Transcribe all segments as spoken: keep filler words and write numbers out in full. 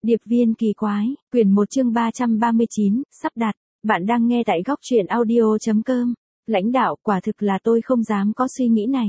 Điệp viên kỳ quái, quyển một chương ba trăm ba mươi chín, sắp đặt. Bạn đang nghe tại góc truyện audio.com. Lãnh đạo, quả thực là tôi không dám có suy nghĩ này.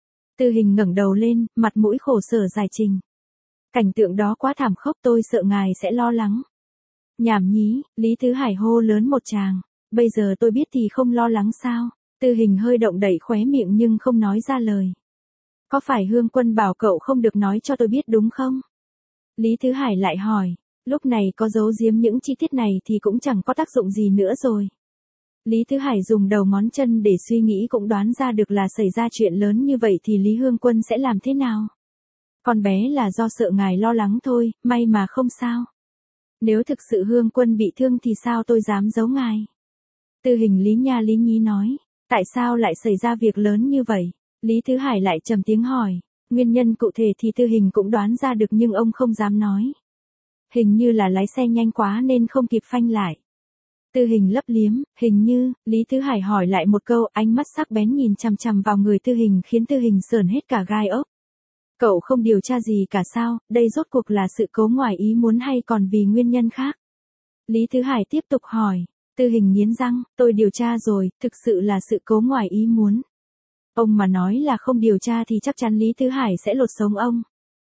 Tư Hình ngẩng đầu lên, mặt mũi khổ sở giải trình. Cảnh tượng đó quá thảm khốc, tôi sợ ngài sẽ lo lắng. Nhảm nhí, Lý Thứ Hải hô lớn một tràng. Bây giờ tôi biết thì không lo lắng sao? Tư Hình hơi động đậy khóe miệng nhưng không nói ra lời. Có phải Hương Quân bảo cậu không được nói cho tôi biết đúng không? Lý Thứ Hải lại hỏi, lúc này có giấu giếm những chi tiết này thì cũng chẳng có tác dụng gì nữa rồi. Lý Thứ Hải dùng đầu ngón chân để suy nghĩ cũng đoán ra được là xảy ra chuyện lớn như vậy thì Lý Hương Quân sẽ làm thế nào. Con bé là do sợ ngài lo lắng thôi, may mà không sao. Nếu thực sự Hương Quân bị thương thì sao tôi dám giấu ngài. Tư Hình lý nha lý nhí nói, tại sao lại xảy ra việc lớn như vậy? Lý Thứ Hải lại trầm tiếng hỏi. Nguyên nhân cụ thể thì Tư Hình cũng đoán ra được nhưng ông không dám nói. Hình như là lái xe nhanh quá nên không kịp phanh lại. Tư Hình lấp liếm, hình như, Lý Thứ Hải hỏi lại một câu, ánh mắt sắc bén nhìn chằm chằm vào người Tư Hình khiến Tư Hình sởn hết cả gai ốc. Cậu không điều tra gì cả sao, đây rốt cuộc là sự cố ngoài ý muốn hay còn vì nguyên nhân khác? Lý Thứ Hải tiếp tục hỏi. Tư Hình nghiến răng, tôi điều tra rồi, thực sự là sự cố ngoài ý muốn. Ông mà nói là không điều tra thì chắc chắn Lý Thứ Hải sẽ lột sống ông.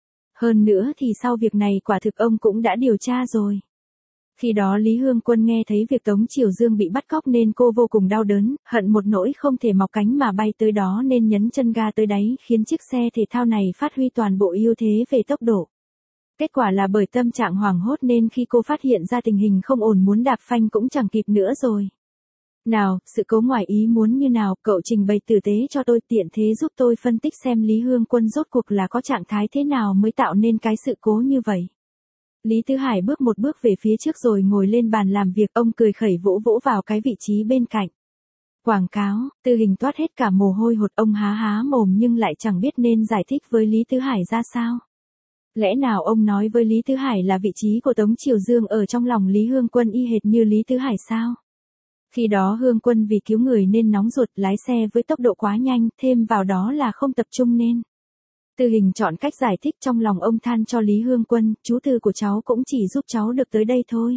Hơn nữa thì sau việc này quả thực ông cũng đã điều tra rồi. Khi đó Lý Hương Quân nghe thấy việc Tống Triều Dương bị bắt cóc nên cô vô cùng đau đớn, hận một nỗi không thể mọc cánh mà bay tới đó nên nhấn chân ga tới đáy khiến chiếc xe thể thao này phát huy toàn bộ ưu thế về tốc độ. Kết quả là bởi tâm trạng hoảng hốt nên khi cô phát hiện ra tình hình không ổn muốn đạp phanh cũng chẳng kịp nữa rồi. Nào, sự cố ngoài ý muốn như nào, cậu trình bày tử tế cho tôi tiện thế giúp tôi phân tích xem Lý Hương Quân rốt cuộc là có trạng thái thế nào mới tạo nên cái sự cố như vậy. Lý Thứ Hải bước một bước về phía trước rồi ngồi lên bàn làm việc, ông cười khẩy vỗ vỗ vào cái vị trí bên cạnh. Quảng cáo, Tư Hình toát hết cả mồ hôi hột, ông há há mồm nhưng lại chẳng biết nên giải thích với Lý Thứ Hải ra sao. Lẽ nào ông nói với Lý Thứ Hải là vị trí của Tống Triều Dương ở trong lòng Lý Hương Quân y hệt như Lý Thứ Hải sao? Khi đó Hương Quân vì cứu người nên nóng ruột lái xe với tốc độ quá nhanh, thêm vào đó là không tập trung nên. Tư Hình chọn cách giải thích, trong lòng ông than cho Lý Hương Quân, chú Tư của cháu cũng chỉ giúp cháu được tới đây thôi.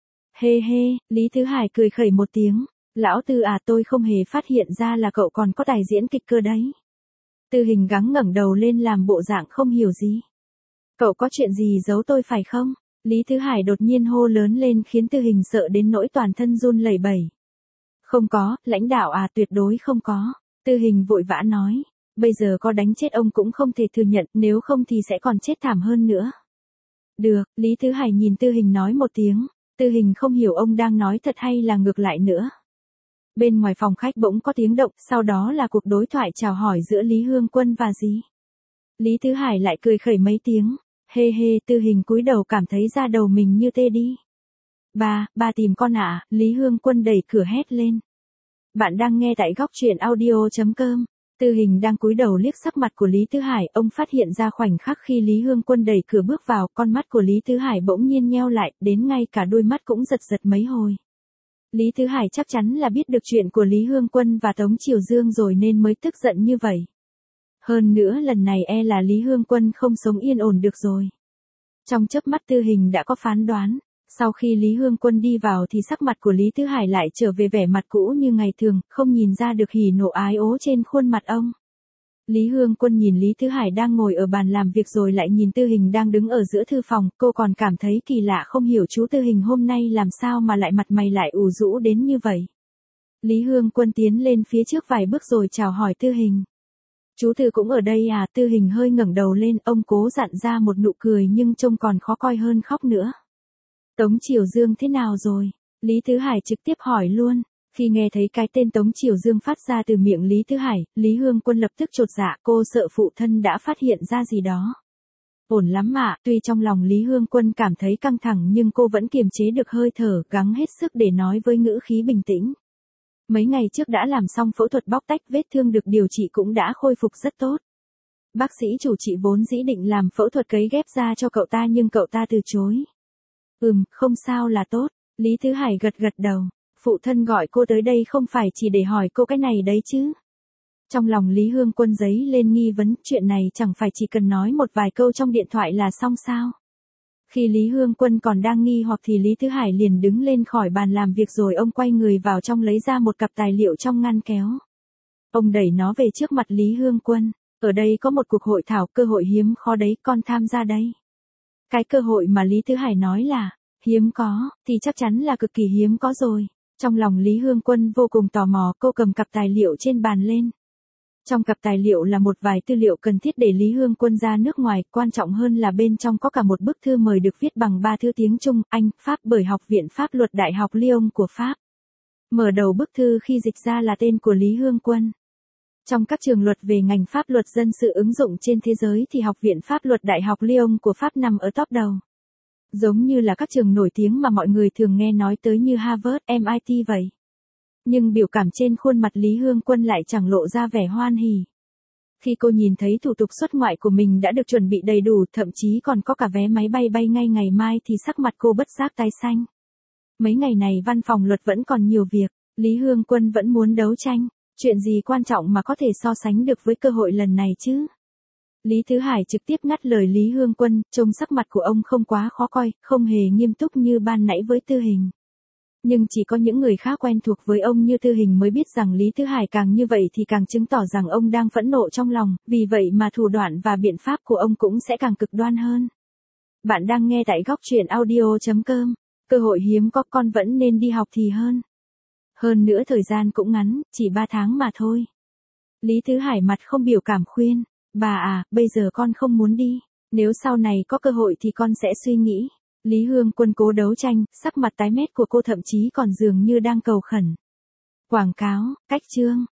Hê hê, Lý Thứ Hải cười khẩy một tiếng, lão Tư à, tôi không hề phát hiện ra là cậu còn có tài diễn kịch cơ đấy. Tư Hình gắng ngẩng đầu lên làm bộ dạng không hiểu gì. Cậu có chuyện gì giấu tôi phải không? Lý Thứ Hải đột nhiên hô lớn lên khiến Tư Hình sợ đến nỗi toàn thân run lẩy bẩy. Không có, lãnh đạo à, tuyệt đối không có. Tư Hình vội vã nói. Bây giờ có đánh chết ông cũng không thể thừa nhận, nếu không thì sẽ còn chết thảm hơn nữa. Được, Lý Thứ Hải nhìn Tư Hình nói một tiếng. Tư Hình không hiểu ông đang nói thật hay là ngược lại nữa. Bên ngoài phòng khách bỗng có tiếng động, sau đó là cuộc đối thoại chào hỏi giữa Lý Hương Quân và dì. Lý Thứ Hải lại cười khẩy mấy tiếng. Hê hê, Tư Hình cúi đầu cảm thấy da đầu mình như tê đi. Ba, ba tìm con ạ, à, Lý Hương Quân đẩy cửa hét lên. Bạn đang nghe tại góc truyện audio.com. Tư Hình đang cúi đầu liếc sắc mặt của Lý Thứ Hải, ông phát hiện ra khoảnh khắc khi Lý Hương Quân đẩy cửa bước vào, con mắt của Lý Thứ Hải bỗng nhiên nheo lại, đến ngay cả đôi mắt cũng giật giật mấy hồi. Lý Thứ Hải chắc chắn là biết được chuyện của Lý Hương Quân và Tống Triều Dương rồi nên mới tức giận như vậy. Hơn nữa lần này e là Lý Hương Quân không sống yên ổn được rồi. Trong chớp mắt Tư Hình đã có phán đoán. Sau khi Lý Hương Quân đi vào thì sắc mặt của Lý Thứ Hải lại trở về vẻ mặt cũ như ngày thường, không nhìn ra được hỉ nộ ái ố trên khuôn mặt ông. Lý Hương Quân nhìn Lý Thứ Hải đang ngồi ở bàn làm việc rồi lại nhìn Tư Hình đang đứng ở giữa thư phòng, cô còn cảm thấy kỳ lạ không hiểu chú Tư Hình hôm nay làm sao mà lại mặt mày lại ủ rũ đến như vậy. Lý Hương Quân tiến lên phía trước vài bước rồi chào hỏi Tư Hình. Chú Tư cũng ở đây à? Tư Hình hơi ngẩng đầu lên, ông cố dặn ra một nụ cười nhưng trông còn khó coi hơn khóc nữa. Tống Triều Dương thế nào rồi? Lý Thứ Hải trực tiếp hỏi luôn. Khi nghe thấy cái tên Tống Triều Dương phát ra từ miệng Lý Thứ Hải, Lý Hương Quân lập tức chột dạ, cô sợ phụ thân đã phát hiện ra gì đó. Ổn lắm ạ, tuy trong lòng Lý Hương Quân cảm thấy căng thẳng nhưng cô vẫn kiềm chế được hơi thở, gắng hết sức để nói với ngữ khí bình tĩnh. Mấy ngày trước đã làm xong phẫu thuật bóc tách, vết thương được điều trị cũng đã khôi phục rất tốt. Bác sĩ chủ trị vốn dĩ định làm phẫu thuật cấy ghép da cho cậu ta nhưng cậu ta từ chối. Ừm, không sao là tốt. Lý Thứ Hải gật gật đầu. Phụ thân gọi cô tới đây không phải chỉ để hỏi cô cái này đấy chứ. Trong lòng Lý Hương Quân dấy lên nghi vấn, chuyện này chẳng phải chỉ cần nói một vài câu trong điện thoại là xong sao. Khi Lý Hương Quân còn đang nghi hoặc thì Lý Tứ Hải liền đứng lên khỏi bàn làm việc rồi ông quay người vào trong lấy ra một cặp tài liệu trong ngăn kéo. Ông đẩy nó về trước mặt Lý Hương Quân. Ở đây có một cuộc hội thảo, cơ hội hiếm khó đấy, con tham gia đây. Cái cơ hội mà Lý Tứ Hải nói là hiếm có, thì chắc chắn là cực kỳ hiếm có rồi. Trong lòng Lý Hương Quân vô cùng tò mò, cô cầm cặp tài liệu trên bàn lên. Trong cặp tài liệu là một vài tư liệu cần thiết để Lý Hương Quân ra nước ngoài, quan trọng hơn là bên trong có cả một bức thư mời được viết bằng ba thứ tiếng Trung, Anh, Pháp bởi Học viện Pháp luật Đại học Lyon của Pháp. Mở đầu bức thư khi dịch ra là tên của Lý Hương Quân. Trong các trường luật về ngành pháp luật dân sự ứng dụng trên thế giới thì Học viện Pháp luật Đại học Lyon của Pháp nằm ở top đầu. Giống như là các trường nổi tiếng mà mọi người thường nghe nói tới như Harvard, em i tê vậy. Nhưng biểu cảm trên khuôn mặt Lý Hương Quân lại chẳng lộ ra vẻ hoan hỉ. Khi cô nhìn thấy thủ tục xuất ngoại của mình đã được chuẩn bị đầy đủ, thậm chí còn có cả vé máy bay bay ngay ngày mai thì sắc mặt cô bất giác tái xanh. Mấy ngày này văn phòng luật vẫn còn nhiều việc, Lý Hương Quân vẫn muốn đấu tranh. Chuyện gì quan trọng mà có thể so sánh được với cơ hội lần này chứ? Lý Tứ Hải trực tiếp ngắt lời Lý Hương Quân, trông sắc mặt của ông không quá khó coi, không hề nghiêm túc như ban nãy với Tư Hình. Nhưng chỉ có những người khá quen thuộc với ông như Tư Hình mới biết rằng Lý Tứ Hải càng như vậy thì càng chứng tỏ rằng ông đang phẫn nộ trong lòng, vì vậy mà thủ đoạn và biện pháp của ông cũng sẽ càng cực đoan hơn. Bạn đang nghe tại góc truyện audio chấm com, cơ hội hiếm có, con vẫn nên đi học thì hơn. Hơn nữa thời gian cũng ngắn, chỉ ba tháng mà thôi. Lý Tứ Hải mặt không biểu cảm khuyên, bà à, bây giờ con không muốn đi, nếu sau này có cơ hội thì con sẽ suy nghĩ. Lý Hương Quân cố đấu tranh, sắc mặt tái mét của cô thậm chí còn dường như đang cầu khẩn. Quảng cáo, cách chương.